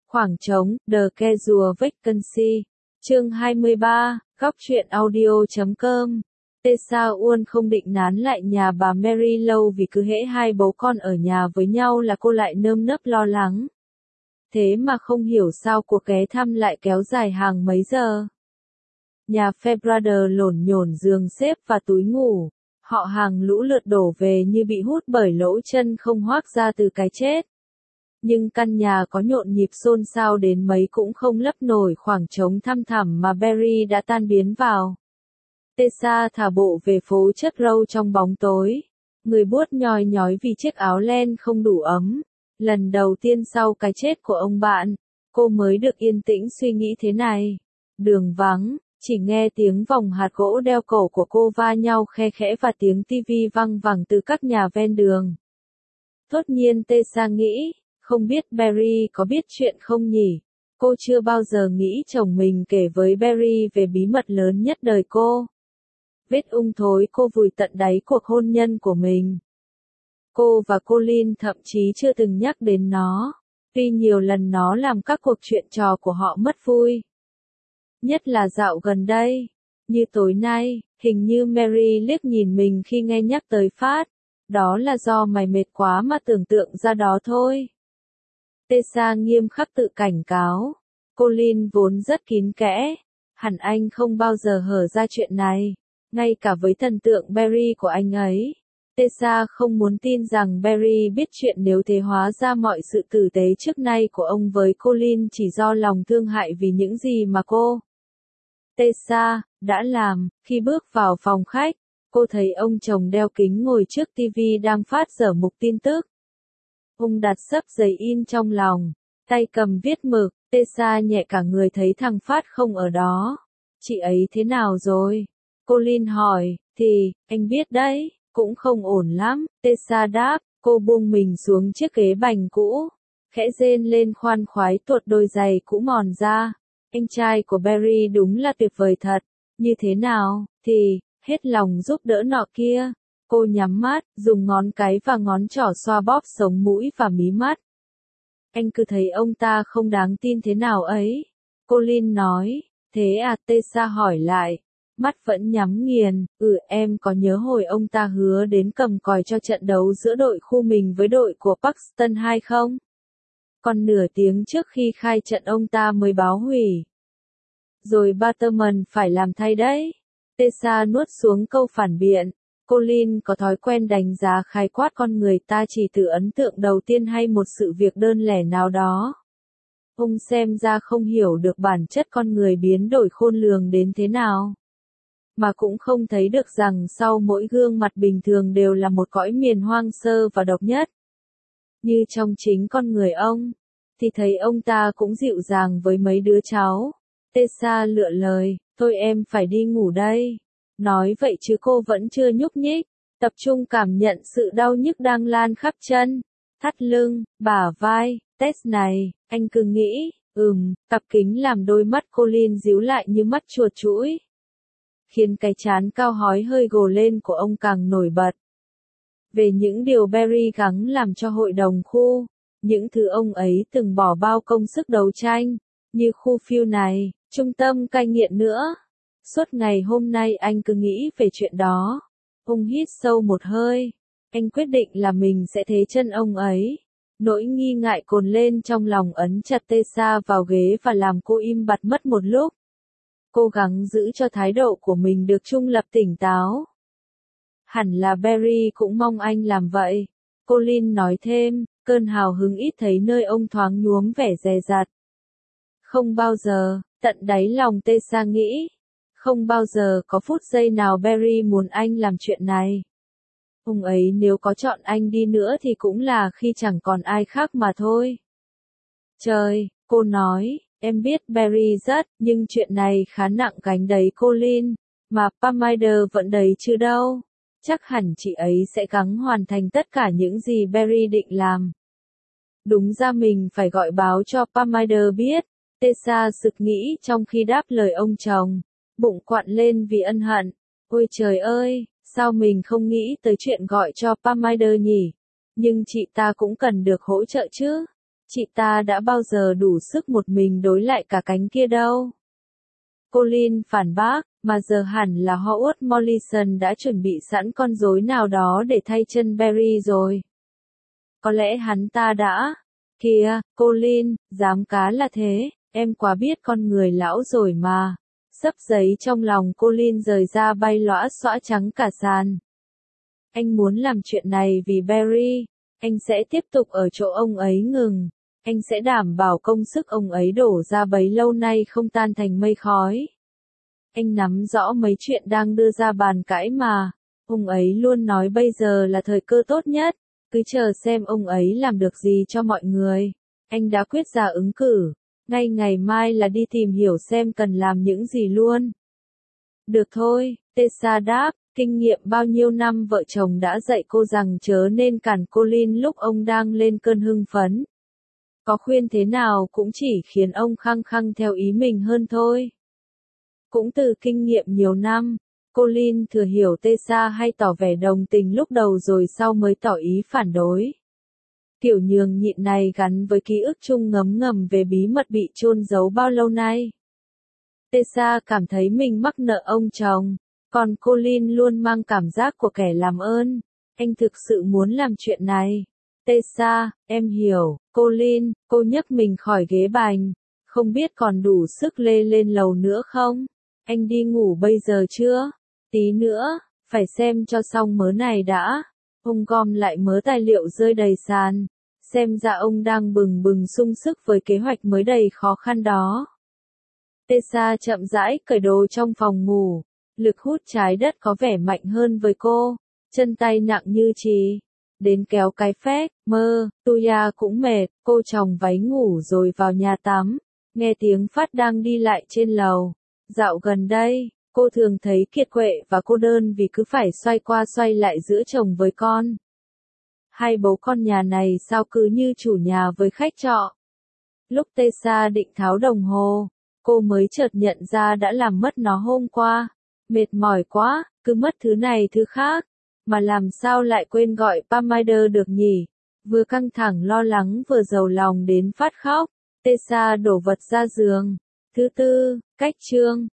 Khoảng trống, The Casual Vacancy. Chương 23, góc truyện audio.com. Tessa Uôn không định nán lại nhà bà Mary lâu vì cứ hễ hai bố con ở nhà với nhau là cô lại nơm nớp lo lắng. Thế mà không hiểu sao cuộc ghé thăm lại kéo dài hàng mấy giờ. Nhà Fairbrother lổn nhổn giường xếp và túi ngủ. Họ hàng lũ lượt đổ về như bị hút bởi lỗ chân không hoác ra từ cái chết. Nhưng căn nhà có nhộn nhịp xôn xao đến mấy cũng không lấp nổi khoảng trống thăm thẳm mà Barry đã tan biến vào. Tessa thả bộ về phố chất râu trong bóng tối. Người buốt nhoi nhói vì chiếc áo len không đủ ấm. Lần đầu tiên sau cái chết của ông bạn, cô mới được yên tĩnh suy nghĩ thế này. Đường vắng, chỉ nghe tiếng vòng hạt gỗ đeo cổ của cô va nhau khe khẽ và tiếng tivi văng vẳng từ các nhà ven đường. Thốt nhiên Tessa nghĩ, không biết Barry có biết chuyện không nhỉ? Cô chưa bao giờ nghĩ chồng mình kể với Barry về bí mật lớn nhất đời cô. Vết ung thối cô vùi tận đáy cuộc hôn nhân của mình. Cô và Colin thậm chí chưa từng nhắc đến nó, tuy nhiều lần nó làm các cuộc chuyện trò của họ mất vui. Nhất là dạo gần đây, như tối nay, hình như Mary liếc nhìn mình khi nghe nhắc tới Phát. Đó là do mày mệt quá mà tưởng tượng ra đó thôi. Tessa nghiêm khắc tự cảnh cáo. Colin vốn rất kín kẽ. Hẳn anh không bao giờ hở ra chuyện này. Ngay cả với thần tượng Barry của anh ấy. Tessa không muốn tin rằng Barry biết chuyện, nếu thế hóa ra mọi sự tử tế trước nay của ông với Colin chỉ do lòng thương hại vì những gì mà cô, Tessa, đã làm. Khi bước vào phòng khách, cô thấy ông chồng đeo kính ngồi trước tivi đang phát dở mục tin tức. Ông đặt xấp giấy in trong lòng, tay cầm viết mực. Tessa nhẹ cả người thấy thằng Phát không ở đó. Chị ấy thế nào rồi? Colin hỏi. Thì, anh biết đấy, cũng không ổn lắm. Tessa đáp. Cô buông mình xuống chiếc ghế bành cũ, khẽ rên lên khoan khoái tuột đôi giày cũ mòn ra. Anh trai của Barry đúng là tuyệt vời thật. Như thế nào? Thì, hết lòng giúp đỡ nọ kia. Cô nhắm mắt, dùng ngón cái và ngón trỏ xoa bóp sống mũi và mí mắt. Anh cứ thấy ông ta không đáng tin thế nào ấy. Colin nói. Thế à? Tessa hỏi lại. Mắt vẫn nhắm nghiền. Em có nhớ hồi ông ta hứa đến cầm còi cho trận đấu giữa đội khu mình với đội của Paxton 2 không? Còn nửa tiếng trước khi khai trận ông ta mới báo hủy. Rồi Batterman phải làm thay đấy. Tessa nuốt xuống câu phản biện. Colin có thói quen đánh giá khái quát con người ta chỉ từ ấn tượng đầu tiên hay một sự việc đơn lẻ nào đó. Ông xem ra không hiểu được bản chất con người biến đổi khôn lường đến thế nào. Mà cũng không thấy được rằng sau mỗi gương mặt bình thường đều là một cõi miền hoang sơ và độc nhất. Như trong chính con người ông, thì thấy ông ta cũng dịu dàng với mấy đứa cháu. Tessa lựa lời. Thôi em phải đi ngủ đây. Nói vậy chứ cô vẫn chưa nhúc nhích, tập trung cảm nhận sự đau nhức đang lan khắp chân, thắt lưng, bả vai. Tess này, anh cứ nghĩ, cặp kính làm đôi mắt Colin díu lại như mắt chuột chũi, khiến cái trán cao hói hơi gồ lên của ông càng nổi bật. Về những điều Barry gắng làm cho hội đồng khu, những thứ ông ấy từng bỏ bao công sức đấu tranh, như khu phiêu này, trung tâm cai nghiện nữa. Suốt ngày hôm nay anh cứ nghĩ về chuyện đó. Ông hít sâu một hơi. Anh quyết định là mình sẽ thế chân ông ấy. Nỗi nghi ngại cồn lên trong lòng ấn chặt Tessa vào ghế và làm cô im bặt mất một lúc. Cố gắng giữ cho thái độ của mình được trung lập tỉnh táo. Hẳn là Barry cũng mong anh làm vậy. Colin nói thêm, cơn hào hứng ít thấy nơi ông thoáng nhuốm vẻ dè dặt. Không bao giờ, tận đáy lòng Tessa nghĩ. Không bao giờ có phút giây nào Barry muốn anh làm chuyện này. Ông ấy nếu có chọn anh đi nữa thì cũng là khi chẳng còn ai khác mà thôi. Trời, cô nói, em biết Barry rất, nhưng chuyện này khá nặng gánh đấy Colin, mà Parminder vẫn đấy chứ đâu. Chắc hẳn chị ấy sẽ gắng hoàn thành tất cả những gì Barry định làm. Đúng ra mình phải gọi báo cho Parminder biết. Tessa sực nghĩ trong khi đáp lời ông chồng. Bụng quặn lên vì ân hận. Ôi trời ơi, sao mình không nghĩ tới chuyện gọi cho Parminder nhỉ? Nhưng chị ta cũng cần được hỗ trợ chứ. Chị ta đã bao giờ đủ sức một mình đối lại cả cánh kia đâu. Colin phản bác, mà giờ hẳn là Howard Morrison đã chuẩn bị sẵn con rối nào đó để thay chân Barry rồi. Có lẽ hắn ta đã. Kìa, Colin, dám cá là thế, em quá biết con người lão rồi mà. Xấp giấy trong lòng Colin rời ra bay lõa xõa trắng cả sàn. Anh muốn làm chuyện này vì Barry, anh sẽ tiếp tục ở chỗ ông ấy ngừng. Anh sẽ đảm bảo công sức ông ấy đổ ra bấy lâu nay không tan thành mây khói. Anh nắm rõ mấy chuyện đang đưa ra bàn cãi mà. Ông ấy luôn nói bây giờ là thời cơ tốt nhất. Cứ chờ xem ông ấy làm được gì cho mọi người. Anh đã quyết ra ứng cử. Ngay ngày mai là đi tìm hiểu xem cần làm những gì luôn. Được thôi, Tessa đáp. Kinh nghiệm bao nhiêu năm vợ chồng đã dạy cô rằng chớ nên cản Colin lúc ông đang lên cơn hưng phấn. Có khuyên thế nào cũng chỉ khiến ông khăng khăng theo ý mình hơn thôi. Cũng từ kinh nghiệm nhiều năm, Colin thừa hiểu Tessa hay tỏ vẻ đồng tình lúc đầu rồi sau mới tỏ ý phản đối. Kiểu nhường nhịn này gắn với ký ức chung ngấm ngầm về bí mật bị chôn giấu bao lâu nay. Tessa cảm thấy mình mắc nợ ông chồng, còn Colin luôn mang cảm giác của kẻ làm ơn. Anh thực sự muốn làm chuyện này. Tessa, em hiểu, Colin, cô nhấc mình khỏi ghế bành. Không biết còn đủ sức lê lên lầu nữa không? Anh đi ngủ bây giờ chưa? Tí nữa, phải xem cho xong mớ này đã. Ông gom lại mớ tài liệu rơi đầy sàn. Xem ra ông đang bừng bừng sung sức với kế hoạch mới đầy khó khăn đó. Tessa chậm rãi cởi đồ trong phòng ngủ. Lực hút trái đất có vẻ mạnh hơn với cô. Chân tay nặng như chì. Đến kéo cái phét, Tuya cũng mệt, cô chồng váy ngủ rồi vào nhà tắm. Nghe tiếng Phát đang đi lại trên lầu. Dạo gần đây, cô thường thấy kiệt quệ và cô đơn vì cứ phải xoay qua xoay lại giữa chồng với con. Hai bố con nhà này sao cứ như chủ nhà với khách trọ. Lúc Tessa định tháo đồng hồ, cô mới chợt nhận ra đã làm mất nó hôm qua. Mệt mỏi quá, cứ mất thứ này thứ khác. Mà làm sao lại quên gọi Pamider được nhỉ? Vừa căng thẳng lo lắng vừa giàu lòng đến phát khóc. Tessa đổ vật ra giường. Thứ tư, cách chương.